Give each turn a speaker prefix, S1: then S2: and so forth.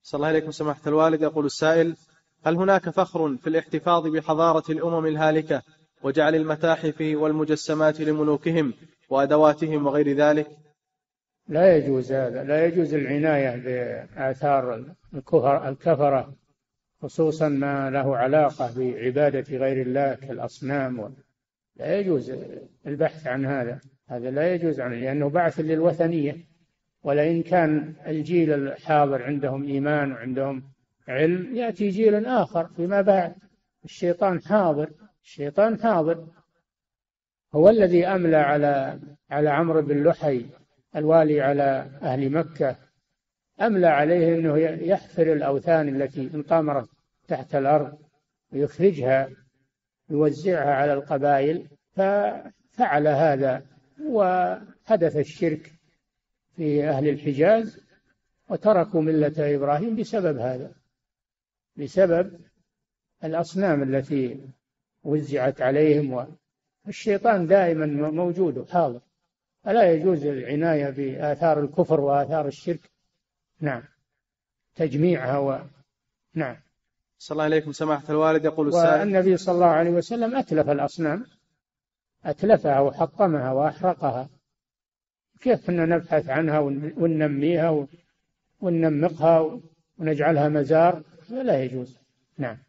S1: صلى الله عليكم سماحة الوالد. يقول السائل: هل هناك فخر في الاحتفاظ بحضارة الأمم الهالكة وجعل المتاحف والمجسمات لملوكهم وأدواتهم وغير ذلك؟
S2: لا يجوز هذا، لا يجوز العناية بآثار الكفرة، خصوصا ما له علاقة بعبادة غير الله كالأصنام. لا يجوز البحث عن هذا، هذا لا يجوز عنه، لأنه بعث للوثنية. ولئن كان الجيل الحاضر عندهم إيمان وعندهم علم، يأتي جيل آخر فيما بعد. الشيطان حاضر، الشيطان حاضر. هو الذي أملى على عمرو بن لحي الوالي على أهل مكة، أملى عليه أنه يحفر الأوثان التي انطمرت تحت الأرض ويخرجها، يوزعها على القبائل. ففعل هذا وحدث الشرك في أهل الحجاز، وتركوا ملة إبراهيم بسبب هذا، بسبب الأصنام التي وزعت عليهم. والشيطان دائما موجود وحاضر، فلا يجوز العناية بآثار الكفر وآثار الشرك. نعم، تجميعها نعم.
S1: صلى الله عليكم سماحة الوالد. يقول السائل:
S2: والنبي صلى الله عليه وسلم أتلف الأصنام، أتلفها وحطمها وأحرقها. كيف كنا نبحث عنها وننميها وننمقها ونجعلها مزار؟ لا يجوز. نعم.